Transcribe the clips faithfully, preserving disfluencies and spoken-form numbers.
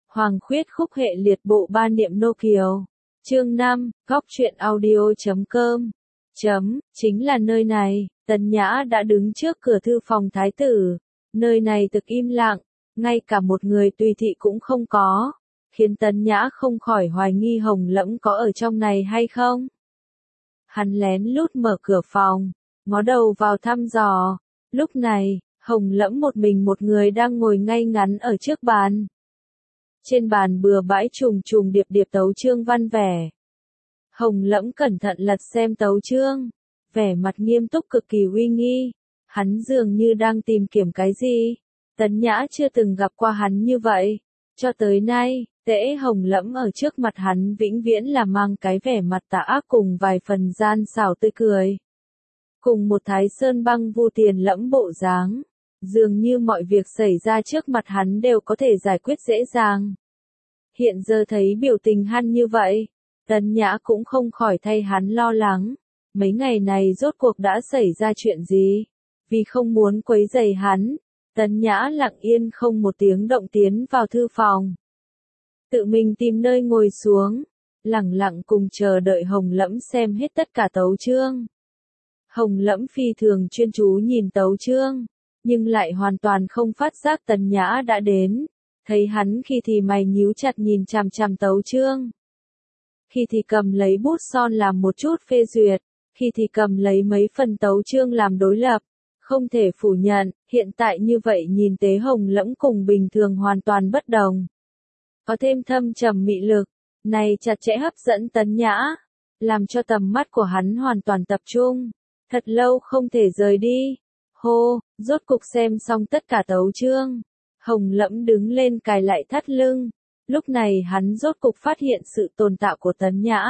Hoàng khuyết khúc hệ liệt bộ ba niệm nô kiều. Chương năm, góc truyện audio chấm com. Chấm, chính là nơi này, Tần Nhã đã đứng trước cửa thư phòng thái tử. Nơi này thực im lặng, ngay cả một người tùy thị cũng không có, khiến Tần Nhã không khỏi hoài nghi Hồng Lẫm có ở trong này hay không. Hắn lén lút mở cửa phòng, ngó đầu vào thăm dò. Lúc này, Hồng Lẫm một mình một người đang ngồi ngay ngắn ở trước bàn. Trên bàn bừa bãi trùng trùng điệp điệp tấu chương văn vẻ. Hồng Lẫm cẩn thận lật xem tấu chương, vẻ mặt nghiêm túc cực kỳ uy nghi. Hắn dường như đang tìm kiếm cái gì. Tần Nhã chưa từng gặp qua hắn như vậy. Cho tới nay, Tễ Hồng Lẫm ở trước mặt hắn vĩnh viễn là mang cái vẻ mặt tà ác cùng vài phần gian xảo tươi cười. Cùng một Thái Sơn băng vu tiền lẫm bộ dáng. Dường như mọi việc xảy ra trước mặt hắn đều có thể giải quyết dễ dàng. Hiện giờ thấy biểu tình hắn như vậy, Tần Nhã cũng không khỏi thay hắn lo lắng. Mấy ngày này rốt cuộc đã xảy ra chuyện gì? Vì không muốn quấy rầy hắn, Tần Nhã lặng yên không một tiếng động tiến vào thư phòng. Tự mình tìm nơi ngồi xuống, lặng lặng cùng chờ đợi Hồng Lẫm xem hết tất cả tấu chương. Hồng Lẫm phi thường chuyên chú nhìn tấu chương, nhưng lại hoàn toàn không phát giác Tần Nhã đã đến. Thấy hắn khi thì mày nhíu chặt nhìn chằm chằm tấu chương, khi thì cầm lấy bút son làm một chút phê duyệt, khi thì cầm lấy mấy phần tấu chương làm đối lập. Không thể phủ nhận, hiện tại như vậy nhìn Tế Hồng Lẫm cùng bình thường hoàn toàn bất đồng. Có thêm thâm trầm mị lực, này chặt chẽ hấp dẫn Tần Nhã, làm cho tầm mắt của hắn hoàn toàn tập trung, thật lâu không thể rời đi. Hô, rốt cục xem xong tất cả tấu chương, Hồng Lẫm đứng lên cài lại thắt lưng, lúc này hắn rốt cục phát hiện sự tồn tại của Tần Nhã.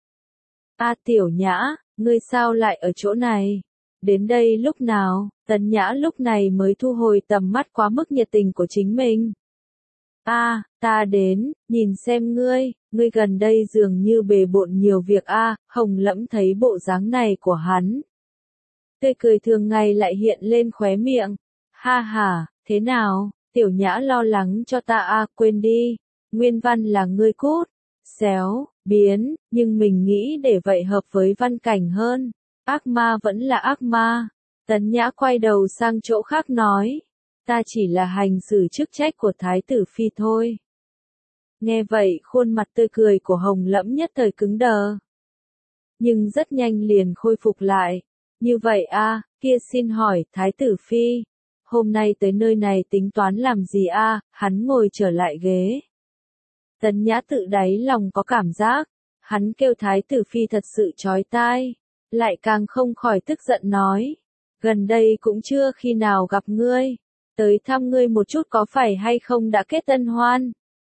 A Tiểu Nhã, ngươi sao lại ở chỗ này? Đến đây lúc nào? Tần Nhã lúc này mới thu hồi tầm mắt quá mức nhiệt tình của chính mình. A, à, ta đến, nhìn xem ngươi, ngươi gần đây dường như bề bộn nhiều việc a. À, Hồng Lẫm thấy bộ dáng này của hắn, tươi cười thường ngày lại hiện lên khóe miệng. Ha ha, thế nào, Tiểu Nhã lo lắng cho ta a, à, quên đi, nguyên văn là ngươi cút, xéo, biến, nhưng mình nghĩ để vậy hợp với văn cảnh hơn. Ác ma vẫn là ác ma. Tần Nhã quay đầu sang chỗ khác nói, ta chỉ là hành xử chức trách của Thái tử Phi thôi. Nghe vậy khuôn mặt tươi cười của Hồng Lẫm nhất thời cứng đờ. Nhưng rất nhanh liền khôi phục lại. Như vậy a, à, kia xin hỏi, Thái tử Phi, hôm nay tới nơi này tính toán làm gì a? À? Hắn ngồi trở lại ghế. Tần Nhã tự đáy lòng có cảm giác, hắn kêu Thái tử Phi thật sự chói tai. Lại càng không khỏi tức giận nói, gần đây cũng chưa khi nào gặp ngươi, tới thăm ngươi một chút có phải hay không đã kết tân hoan.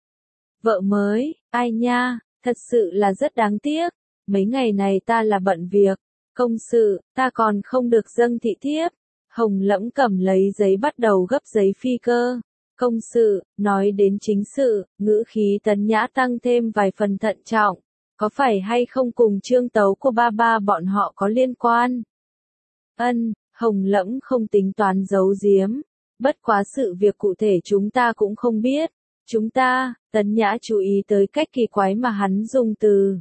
Vợ mới, ai nha, thật sự là rất đáng tiếc, mấy ngày này ta là bận việc, công sự, ta còn không được dâng thị thiếp. Hồng Lẫm cầm lấy giấy bắt đầu gấp giấy phi cơ. Công sự, nói đến chính sự, ngữ khí Tần Nhã tăng thêm vài phần thận trọng. Có phải hay không cùng chương tấu của ba ba bọn họ có liên quan? Ân, Hồng Lẫm không tính toán giấu giếm. Bất quá sự việc cụ thể chúng ta cũng không biết. Chúng ta, Tần Nhã chú ý tới cách kỳ quái mà hắn dùng từ.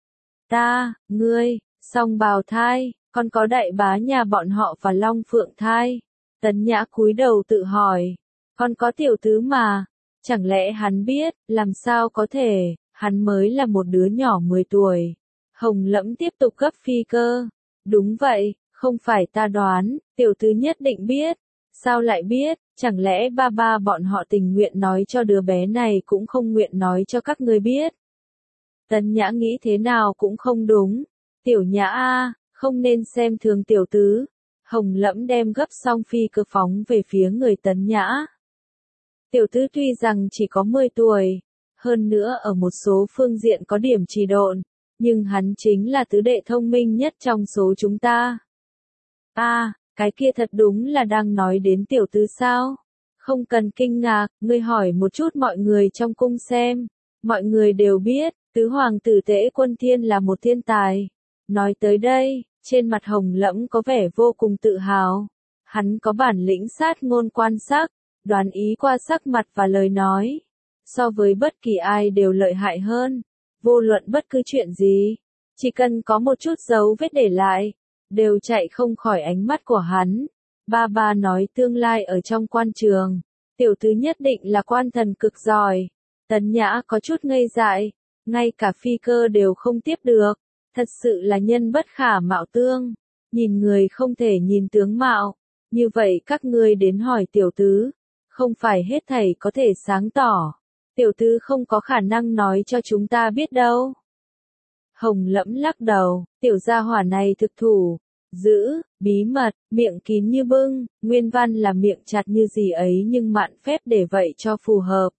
Ta, ngươi, song bào thai, còn có đại bá nhà bọn họ và Long Phượng thai. Tần Nhã cúi đầu tự hỏi. Còn có tiểu tứ mà. Chẳng lẽ hắn biết, làm sao có thể. Hắn mới là một đứa nhỏ mười tuổi. Hồng Lẫm tiếp tục gấp phi cơ. Đúng vậy, không phải ta đoán, tiểu tứ nhất định biết. Sao lại biết, chẳng lẽ ba ba bọn họ tình nguyện nói cho đứa bé này cũng không nguyện nói cho các ngươi biết. Tần Nhã nghĩ thế nào cũng không đúng. Tiểu Nhã a, không nên xem thường tiểu tứ. Hồng Lẫm đem gấp xong phi cơ phóng về phía người Tần Nhã. Tiểu tứ tuy rằng chỉ có mười tuổi. Hơn nữa ở một số phương diện có điểm trì độn, nhưng hắn chính là tứ đệ thông minh nhất trong số chúng ta. A, à, cái kia thật đúng là đang nói đến tiểu tứ sao? Không cần kinh ngạc, ngươi hỏi một chút mọi người trong cung xem. Mọi người đều biết, tứ hoàng tử Tễ Quân Thiên là một thiên tài. Nói tới đây, trên mặt Hồng Lẫm có vẻ vô cùng tự hào. Hắn có bản lĩnh sát ngôn quan sắc, đoán ý qua sắc mặt và lời nói. so với bất kỳ ai đều lợi hại hơn. Vô luận bất cứ chuyện gì, chỉ cần có một chút dấu vết để lại, đều chạy không khỏi ánh mắt của hắn. Ba ba nói tương lai ở trong quan trường, tiểu tứ nhất định là quan thần cực giỏi. Tấn Nhã có chút ngây dại, ngay cả phi cơ đều không tiếp được, thật sự là nhân bất khả mạo tương, nhìn người không thể nhìn tướng mạo, như vậy các ngươi đến hỏi tiểu tứ, không phải hết thảy có thể sáng tỏ, tiểu tứ không có khả năng nói cho chúng ta biết đâu. Hồng Lẫm lắc đầu, tiểu gia hỏa này thực thủ, giữ, bí mật, miệng kín như bưng, nguyên văn là miệng chặt như gì ấy nhưng mạn phép để vậy cho phù hợp.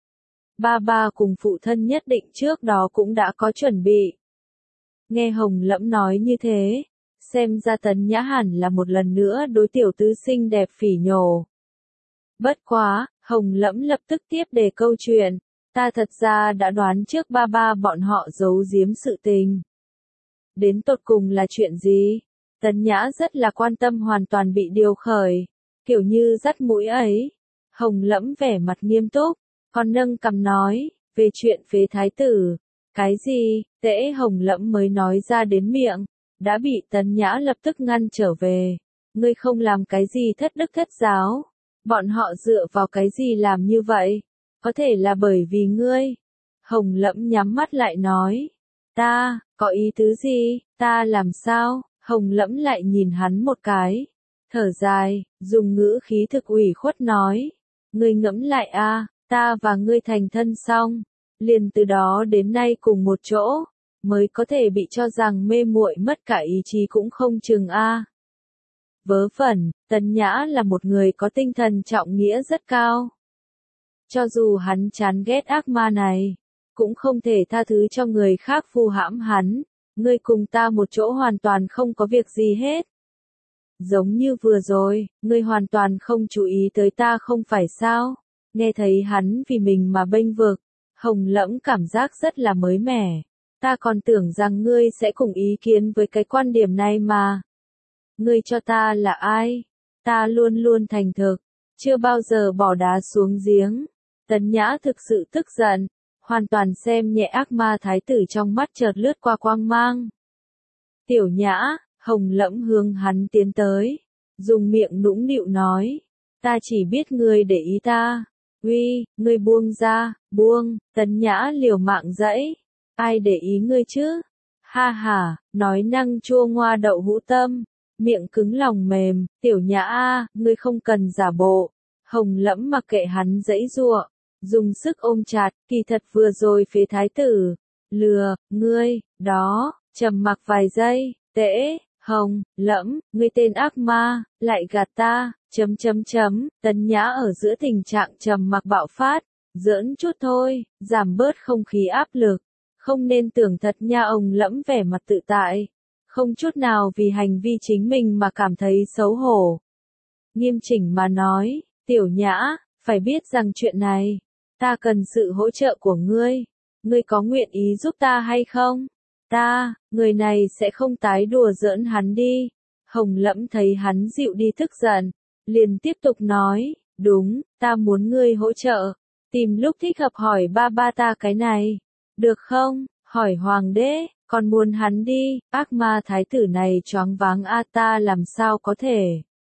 Ba ba cùng phụ thân nhất định trước đó cũng đã có chuẩn bị. Nghe Hồng Lẫm nói như thế, xem ra Tấn Nhã hẳn là một lần nữa đối tiểu tứ xinh đẹp phỉ nhổ. Bất quá, Hồng Lẫm lập tức tiếp đề câu chuyện, ta thật ra đã đoán trước ba ba bọn họ giấu giếm sự tình. Đến tột cùng là chuyện gì? Tấn Nhã rất là quan tâm hoàn toàn bị điều khởi, kiểu như dắt mũi ấy. Hồng Lẫm vẻ mặt nghiêm túc, còn nâng cằm nói, về chuyện phế thái tử. Cái gì? Tễ Hồng Lẫm mới nói ra đến miệng, đã bị Tấn Nhã lập tức ngăn trở về. Ngươi không làm cái gì thất đức thất giáo. Bọn họ dựa vào cái gì làm như vậy? Có thể là bởi vì ngươi. Hồng Lẫm nhắm mắt lại nói. Ta, có ý tứ gì? Ta làm sao? Hồng Lẫm lại nhìn hắn một cái. Thở dài, dùng ngữ khí thực ủy khuất nói. Ngươi ngẫm lại a, ta và ngươi thành thân xong. Liền từ đó đến nay cùng một chỗ. Mới có thể bị cho rằng mê muội mất cả ý chí cũng không chừng a. Vớ vẩn, Tấn Nhã là một người có tinh thần trọng nghĩa rất cao. Cho dù hắn chán ghét ác ma này, cũng không thể tha thứ cho người khác vu hãm hắn. Ngươi cùng ta một chỗ hoàn toàn không có việc gì hết. Giống như vừa rồi, ngươi hoàn toàn không chú ý tới ta không phải sao? Nghe thấy hắn vì mình mà bênh vực, Hồng Lẫm cảm giác rất là mới mẻ. Ta còn tưởng rằng ngươi sẽ cùng ý kiến với cái quan điểm này mà. Ngươi cho ta là ai? Ta luôn luôn thành thực, chưa bao giờ bỏ đá xuống giếng. Tấn Nhã thực sự tức giận, hoàn toàn xem nhẹ ác ma thái tử trong mắt chợt lướt qua quang mang. Tiểu Nhã, Hồng Lẫm hướng hắn tiến tới, dùng miệng nũng nịu nói, ta chỉ biết ngươi để ý ta. Uy, ngươi buông ra, buông. Tấn Nhã liều mạng dãy, ai để ý ngươi chứ? Ha ha, nói năng chua ngoa đậu hũ tâm, miệng cứng lòng mềm. Tiểu Nhã a, ngươi không cần giả bộ. Hồng Lẫm mặc kệ hắn dãy giụa, dùng sức ôm chặt, kỳ thật vừa rồi phế thái tử, lừa, ngươi, đó, trầm mặc vài giây, Tễ, Hồng Lẫm, ngươi tên ác ma, lại gạt ta, chấm chấm chấm. Tấn Nhã ở giữa tình trạng trầm mặc bạo phát, giỡn chút thôi, giảm bớt không khí áp lực, không nên tưởng thật nha. Hồng Lẫm vẻ mặt tự tại, không chút nào vì hành vi chính mình mà cảm thấy xấu hổ. Nghiêm chỉnh mà nói, Tiểu Nhã, phải biết rằng chuyện này, ta cần sự hỗ trợ của ngươi, ngươi có nguyện ý giúp ta hay không? Ta, người này sẽ không tái đùa giỡn hắn đi. Hồng Lẫm thấy hắn dịu đi tức giận, liền tiếp tục nói, đúng, ta muốn ngươi hỗ trợ, tìm lúc thích hợp hỏi ba ba ta cái này, được không? Hỏi hoàng đế, còn muốn hắn đi, ác ma thái tử này choáng váng a, ta làm sao có thể?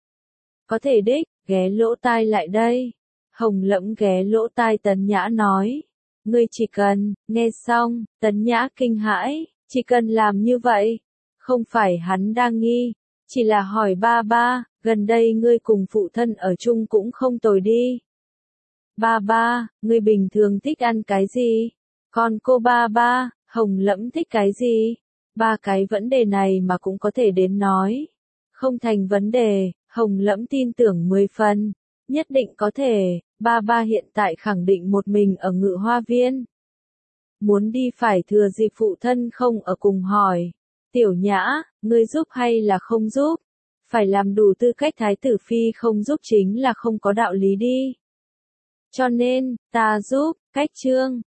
Có thể đích, ghé lỗ tai lại đây. Hồng Lẫm ghé lỗ tai Tấn Nhã nói, ngươi chỉ cần, nghe xong, Tấn Nhã kinh hãi, chỉ cần làm như vậy, không phải hắn đang nghi, chỉ là hỏi ba ba, gần đây ngươi cùng phụ thân ở chung cũng không tồi đi. Ba ba, ngươi bình thường thích ăn cái gì? Còn cô ba ba, Hồng Lẫm thích cái gì? Ba cái vấn đề này mà cũng có thể đến nói. Không thành vấn đề, Hồng Lẫm tin tưởng mười phần. Nhất định có thể, ba ba hiện tại khẳng định một mình ở Ngự Hoa Viên. Muốn đi phải thừa dịp phụ thân không ở cùng hỏi. Tiểu Nhã, ngươi giúp hay là không giúp? Phải làm đủ tư cách thái tử phi không giúp chính là không có đạo lý đi. Cho nên, ta giúp, cách chương.